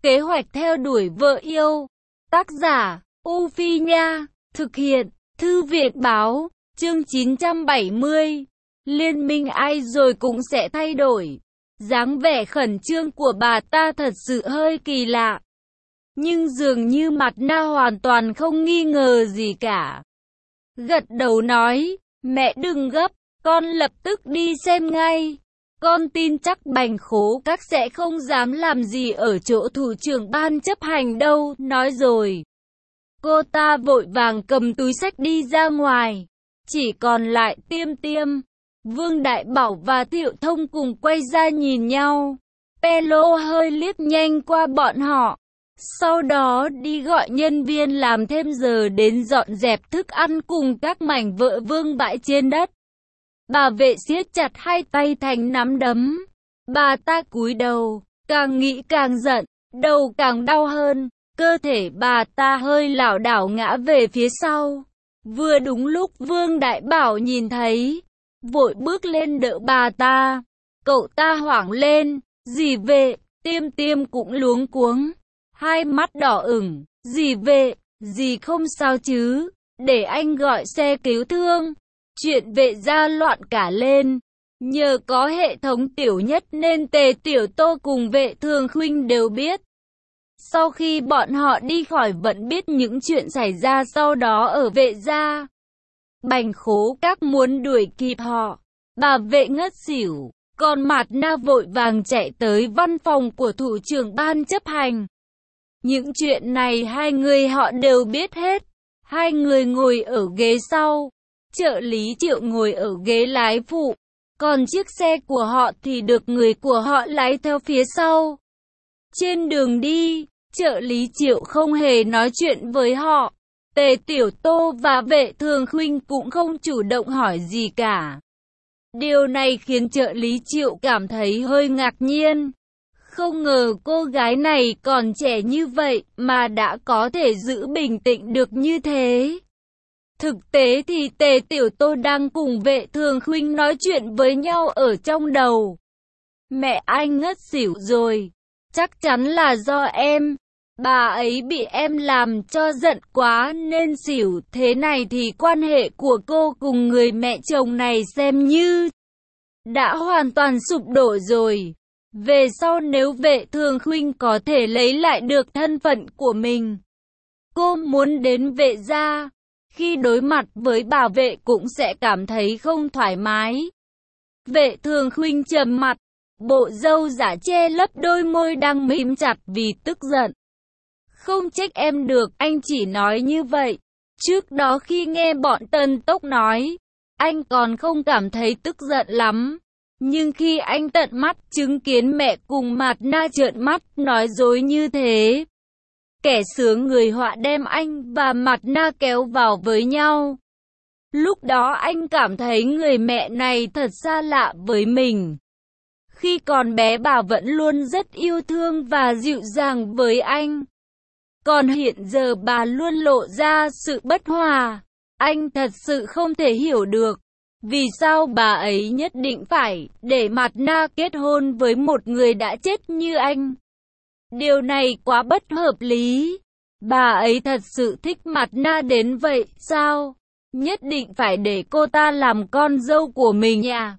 Kế hoạch theo đuổi vợ yêu. Tác giả, U Phi Nha. Thực hiện, Thư viện Báo. Chương 970. Liên minh ai rồi cũng sẽ thay đổi. Dáng vẻ khẩn trương của bà ta thật sự hơi kỳ lạ. Nhưng dường như Mạt Na hoàn toàn không nghi ngờ gì cả. Gật đầu nói, mẹ đừng gấp, con lập tức đi xem ngay. Con tin chắc Bành Khố Các sẽ không dám làm gì ở chỗ thủ trưởng ban chấp hành đâu. Nói rồi, cô ta vội vàng cầm túi xách đi ra ngoài. Chỉ còn lại Tiêm Tiêm, Vương Đại Bảo và Thiệu Thông cùng quay ra nhìn nhau. Pelo hơi liếc nhanh qua bọn họ. Sau đó đi gọi nhân viên làm thêm giờ đến dọn dẹp thức ăn cùng các mảnh vỡ vương bãi trên đất. Bà vệ siết chặt hai tay thành nắm đấm. Bà ta cúi đầu, càng nghĩ càng giận, đầu càng đau hơn. Cơ thể bà ta hơi lảo đảo ngã về phía sau. Vừa đúng lúc Vương Đại Bảo nhìn thấy, vội bước lên đỡ bà ta. Cậu ta hoảng lên, dì vệ, Tiêm Tiêm cũng luống cuống. Hai mắt đỏ ửng, dì vệ, dì không sao chứ, để anh gọi xe cứu thương. Chuyện vệ gia loạn cả lên. Nhờ có hệ thống Tiểu Nhất nên Tề Tiểu Tô cùng Vệ Thường Khuynh đều biết. Sau khi bọn họ đi khỏi vẫn biết những chuyện xảy ra sau đó ở vệ gia. Bành Khố Các muốn đuổi kịp họ. Bà vệ ngất xỉu. Còn Mạt Na vội vàng chạy tới văn phòng của thủ trưởng ban chấp hành. Những chuyện này hai người họ đều biết hết. Hai người ngồi ở ghế sau. Trợ lý Triệu ngồi ở ghế lái phụ. Còn chiếc xe của họ thì được người của họ lái theo phía sau. Trên đường đi, trợ lý Triệu không hề nói chuyện với họ. Tề Tiểu Tô và Vệ Thường Khuynh cũng không chủ động hỏi gì cả. Điều này khiến trợ lý Triệu cảm thấy hơi ngạc nhiên. Không ngờ cô gái này còn trẻ như vậy mà đã có thể giữ bình tĩnh được như thế. Thực tế thì Tề Tiểu Tô đang cùng Vệ Thường Khuynh nói chuyện với nhau ở trong đầu. Mẹ anh ngất xỉu rồi. Chắc chắn là do em. Bà ấy bị em làm cho giận quá nên xỉu. Thế này thì quan hệ của cô cùng người mẹ chồng này xem như đã hoàn toàn sụp đổ rồi. Về sau nếu Vệ Thường Khuynh có thể lấy lại được thân phận của mình, cô muốn đến vệ gia. Khi đối mặt với bà vệ cũng sẽ cảm thấy không thoải mái. Vệ Thường Khuynh trầm mặt, bộ râu giả che lấp đôi môi đang mím chặt vì tức giận. Không trách em được, anh chỉ nói như vậy. Trước đó khi nghe bọn Tân Tốc nói, anh còn không cảm thấy tức giận lắm. Nhưng khi anh tận mắt chứng kiến mẹ cùng Mạt Na trợn mắt nói dối như thế, kẻ sướng người họa đem anh và Mạt Na kéo vào với nhau. Lúc đó anh cảm thấy người mẹ này thật xa lạ với mình. Khi còn bé bà vẫn luôn rất yêu thương và dịu dàng với anh. Còn hiện giờ bà luôn lộ ra sự bất hòa. Anh thật sự không thể hiểu được. Vì sao bà ấy nhất định phải để Mạt Na kết hôn với một người đã chết như anh? Điều này quá bất hợp lý. Bà ấy thật sự thích Mạt Na đến vậy sao? Nhất định phải để cô ta làm con dâu của mình à?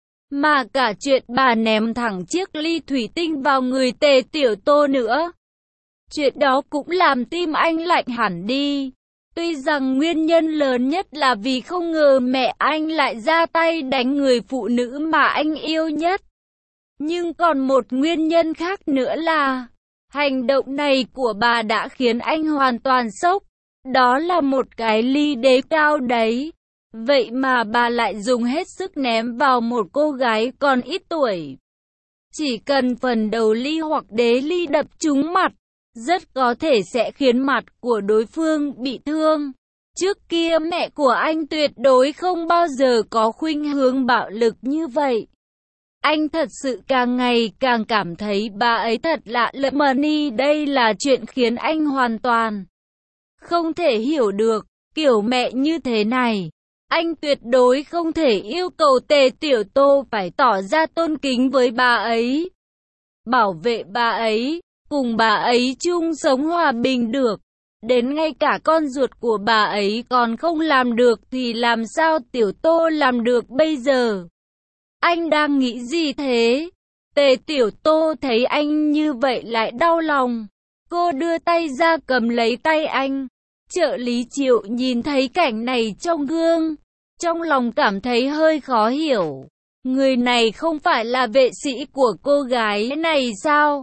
Mà cả chuyện bà ném thẳng chiếc ly thủy tinh vào người Tề Tiểu Tô nữa. Chuyện đó cũng làm tim anh lạnh hẳn đi. Tuy rằng nguyên nhân lớn nhất là vì không ngờ mẹ anh lại ra tay đánh người phụ nữ mà anh yêu nhất. Nhưng còn một nguyên nhân khác nữa là hành động này của bà đã khiến anh hoàn toàn sốc. Đó là một cái ly đế cao đấy. Vậy mà bà lại dùng hết sức ném vào một cô gái còn ít tuổi. Chỉ cần phần đầu ly hoặc đế ly đập trúng mặt, rất có thể sẽ khiến mặt của đối phương bị thương. Trước kia mẹ của anh tuyệt đối không bao giờ có khuynh hướng bạo lực như vậy. Anh thật sự càng ngày càng cảm thấy bà ấy thật lạ lẫm. Đây là chuyện khiến anh hoàn toàn không thể hiểu được. Kiểu mẹ như thế này, anh tuyệt đối không thể yêu cầu Tề Tiểu Tô phải tỏ ra tôn kính với bà ấy, bảo vệ bà ấy. cùng bà ấy chung sống hòa bình được. Đến ngay cả con ruột của bà ấy còn không làm được thì làm sao Tiểu Tô làm được bây giờ? Anh đang nghĩ gì thế? Tề Tiểu Tô thấy anh như vậy lại đau lòng. Cô đưa tay ra cầm lấy tay anh. Trợ lý Triệu nhìn thấy cảnh này trong gương, trong lòng cảm thấy hơi khó hiểu. Người này không phải là vệ sĩ của cô gái này sao?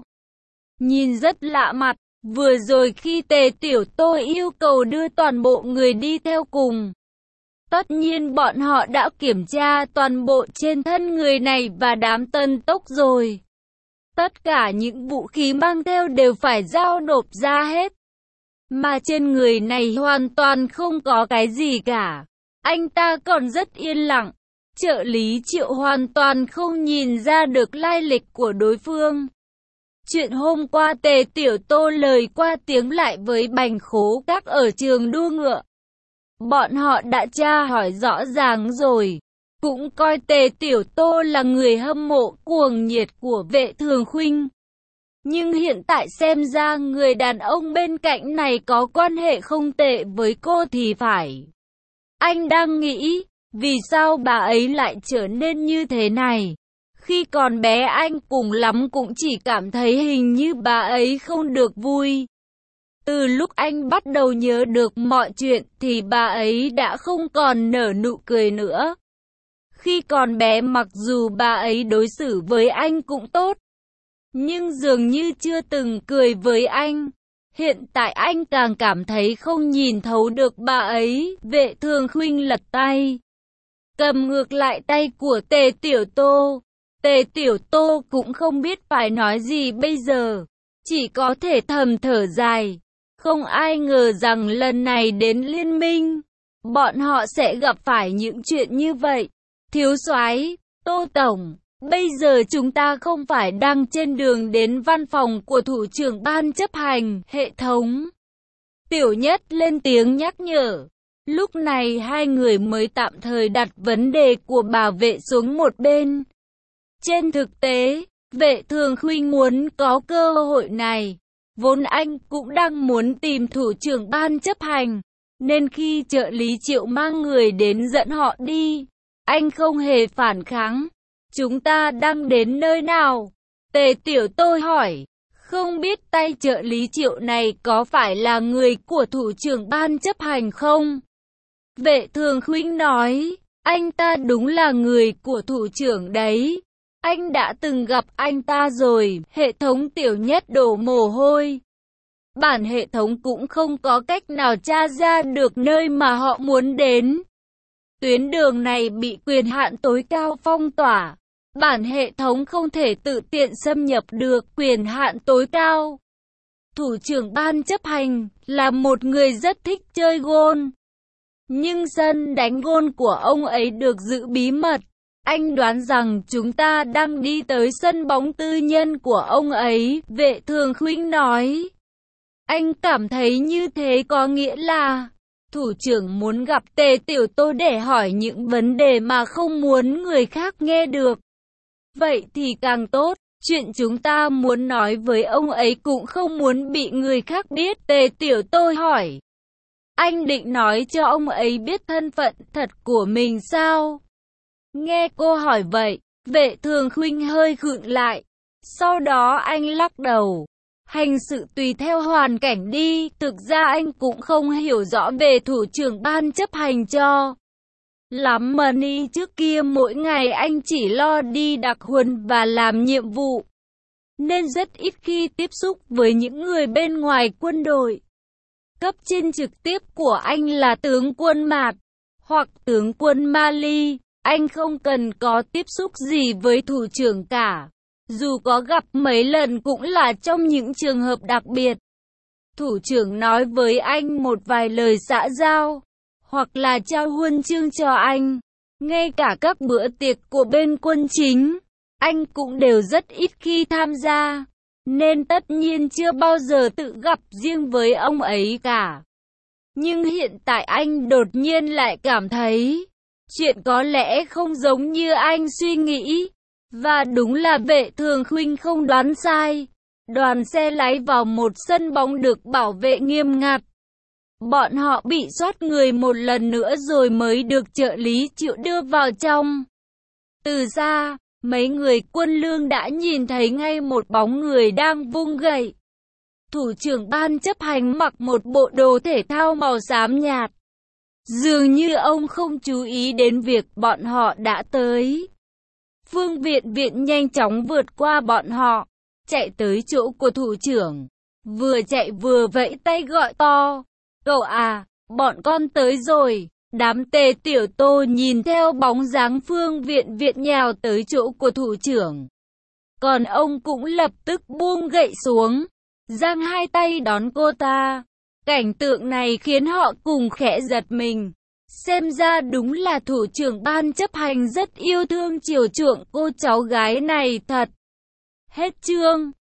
Nhìn rất lạ mặt. Vừa rồi khi Tề Tiểu Tô yêu cầu đưa toàn bộ người đi theo cùng, tất nhiên bọn họ đã kiểm tra toàn bộ trên thân người này và đám tân tốc rồi. Tất cả những vũ khí mang theo đều phải giao nộp ra hết. Mà trên người này hoàn toàn không có cái gì cả. Anh ta còn rất yên lặng. Trợ lý Triệu hoàn toàn không nhìn ra được lai lịch của đối phương. Chuyện hôm qua Tề Tiểu Tô lời qua tiếng lại với Bành Khố Các ở trường đua ngựa. Bọn họ đã tra hỏi rõ ràng rồi. Cũng coi Tề Tiểu Tô là người hâm mộ cuồng nhiệt của Vệ Thường Khuynh. Nhưng hiện tại xem ra người đàn ông bên cạnh này có quan hệ không tệ với cô thì phải. Anh đang nghĩ, vì sao bà ấy lại trở nên như thế này? Khi còn bé anh cùng lắm cũng chỉ cảm thấy hình như bà ấy không được vui. Từ lúc anh bắt đầu nhớ được mọi chuyện thì bà ấy đã không còn nở nụ cười nữa. Khi còn bé mặc dù bà ấy đối xử với anh cũng tốt, nhưng dường như chưa từng cười với anh. Hiện tại anh càng cảm thấy không nhìn thấu được bà ấy. Vệ Thường Khuynh lật tay, cầm ngược lại tay của Tề Tiểu Tô. Tề Tiểu Tô cũng không biết phải nói gì bây giờ, chỉ có thể thầm thở dài. Không ai ngờ rằng lần này đến liên minh, bọn họ sẽ gặp phải những chuyện như vậy. Thiếu soái, Tô Tổng, bây giờ chúng ta không phải đang trên đường đến văn phòng của thủ trưởng ban chấp hành hệ thống. Tiểu Nhất lên tiếng nhắc nhở. Lúc này hai người mới tạm thời đặt vấn đề của bảo vệ xuống một bên. Trên thực tế, Vệ Thường Khuynh muốn có cơ hội này. Vốn anh cũng đang muốn tìm thủ trưởng ban chấp hành, nên khi trợ lý Triệu mang người đến dẫn họ đi, anh không hề phản kháng. Chúng ta đang đến nơi nào? Tề Tiểu Tô hỏi. Không biết tay trợ lý Triệu này có phải là người của thủ trưởng ban chấp hành không? Vệ Thường Khuynh nói, anh ta đúng là người của thủ trưởng đấy. Anh đã từng gặp anh ta rồi. Hệ thống Tiểu Nhất đổ mồ hôi. Bản hệ thống cũng không có cách nào tra ra được nơi mà họ muốn đến. Tuyến đường này bị quyền hạn tối cao phong tỏa. Bản hệ thống không thể tự tiện xâm nhập được quyền hạn tối cao. Thủ trưởng ban chấp hành là một người rất thích chơi gôn. Nhưng sân đánh gôn của ông ấy được giữ bí mật. Anh đoán rằng chúng ta đang đi tới sân bóng tư nhân của ông ấy, Vệ Thường Khuynh nói. Anh cảm thấy như thế có nghĩa là thủ trưởng muốn gặp Tề Tiểu Tô để hỏi những vấn đề mà không muốn người khác nghe được. Vậy thì càng tốt, chuyện chúng ta muốn nói với ông ấy cũng không muốn bị người khác biết. Tề Tiểu Tô hỏi. Anh định nói cho ông ấy biết thân phận thật của mình sao? Nghe cô hỏi vậy, Vệ Thường Khuynh hơi khựng lại. Sau đó anh lắc đầu. Hành sự tùy theo hoàn cảnh đi, thực ra anh cũng không hiểu rõ về thủ trưởng ban chấp hành cho lắm money. Trước kia mỗi ngày anh chỉ lo đi đặc huấn và làm nhiệm vụ, nên rất ít khi tiếp xúc với những người bên ngoài quân đội. Cấp trên trực tiếp của anh là tướng quân Mạt hoặc tướng quân Mali. Anh không cần có tiếp xúc gì với thủ trưởng cả. Dù có gặp mấy lần cũng là trong những trường hợp đặc biệt. Thủ trưởng nói với anh một vài lời xã giao, hoặc là trao huân chương cho anh. Ngay cả các bữa tiệc của bên quân chính, anh cũng đều rất ít khi tham gia, nên tất nhiên chưa bao giờ tự gặp riêng với ông ấy cả. Nhưng hiện tại anh đột nhiên lại cảm thấy chuyện có lẽ không giống như anh suy nghĩ. Và đúng là Vệ Thường Khuynh không đoán sai. Đoàn xe lái vào một sân bóng được bảo vệ nghiêm ngặt. Bọn họ bị soát người một lần nữa rồi mới được trợ lý chịu đưa vào trong. Từ xa, mấy người quân lương đã nhìn thấy ngay một bóng người đang vung gậy. Thủ trưởng ban chấp hành mặc một bộ đồ thể thao màu xám nhạt. Dường như ông không chú ý đến việc bọn họ đã tới. Phương Viện Viện nhanh chóng vượt qua bọn họ, chạy tới chỗ của thủ trưởng. Vừa chạy vừa vẫy tay gọi to. Cậu à, bọn con tới rồi. Đám Tề Tiểu Tô nhìn theo bóng dáng Phương Viện Viện nhào tới chỗ của thủ trưởng. Còn ông cũng lập tức buông gậy xuống, giang hai tay đón cô ta. Cảnh tượng này khiến họ cùng khẽ giật mình. Xem ra đúng là thủ trưởng ban chấp hành rất yêu thương chiều chuộng cô cháu gái này thật. Hết chương.